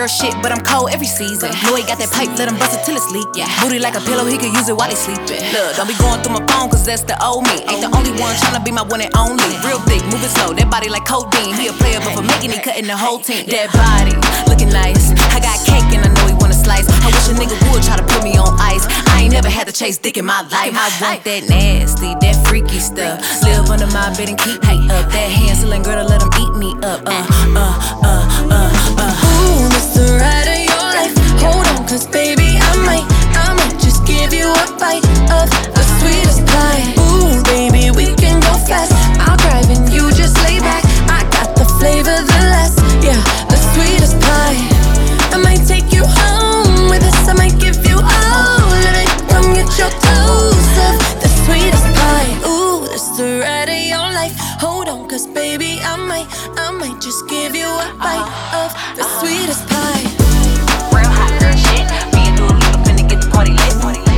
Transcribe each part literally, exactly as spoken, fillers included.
girl shit, but I'm cold every season. Know he got that pipe, let him bust it till it's leak. Yeah. Booty like a pillow, he could use it while he sleeping. Look, don't be going through my phone, cause that's the old me. Ain't the only one tryna be my one and only. Real thick, moving slow, that body like codeine. He a player, but for making it, cutting the whole team. That body, looking nice. I got cake and I know he wanna slice. I wish a nigga would try to put me on ice. I ain't never had to chase dick in my life. I want that nasty, that freaky stuff. Live under my bed and keep me up. That hand-selling girl to let him eat me up. Uh, uh, uh, uh, uh. Ooh, this the ride of your life. Hold on, cause baby, I might, I might just give you a bite of the sweetest pie. Ooh, baby, we can go fast. I'll drive and you just lay back. I got the flavor, the last, yeah, the sweetest pie. I might take you home with us. I might give you all of it. Come get your dose of the sweetest pie. Ooh, this the ride of your life. Hold on, cause baby, I might, I might just give you a bite of the sweetest pie. Real hot girl shit. Me and Dua Lipa finna get the party lit.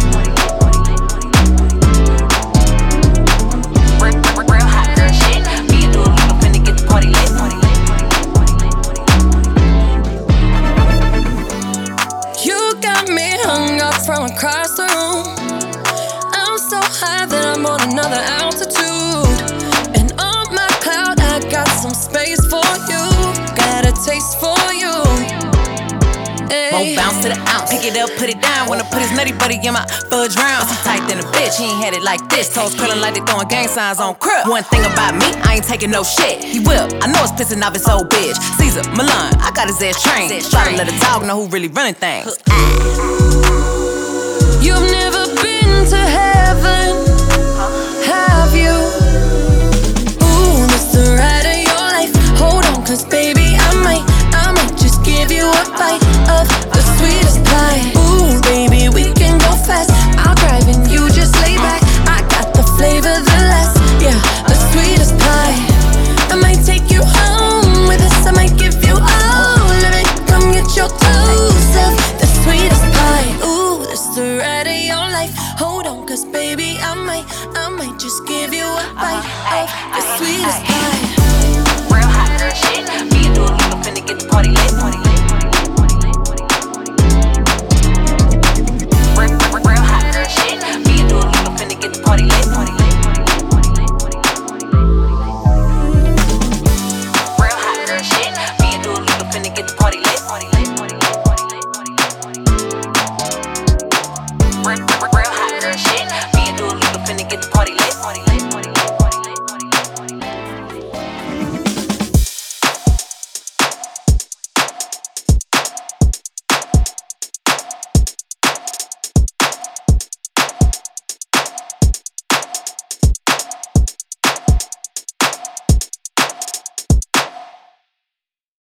Real, real, real hot girl shit. Me and Dua Lipa finna get the party lit. You got me hung up from across the room. I'm so high that I'm on another altitude. And on my cloud, I got some space for you. Got a taste for you. Won't bounce to the ounce. Pick it up, put it down. Wanna put his nutty buddy in my fudge round. I'm tight than a bitch, he ain't had it like this. Toes curling like they throwing gang signs on crib. One thing about me, I ain't taking no shit. He will, I know it's pissing off his old bitch. Caesar, Milan, I got his ass trained. Try to let a dog know who really running things. You've never been to heaven, have you?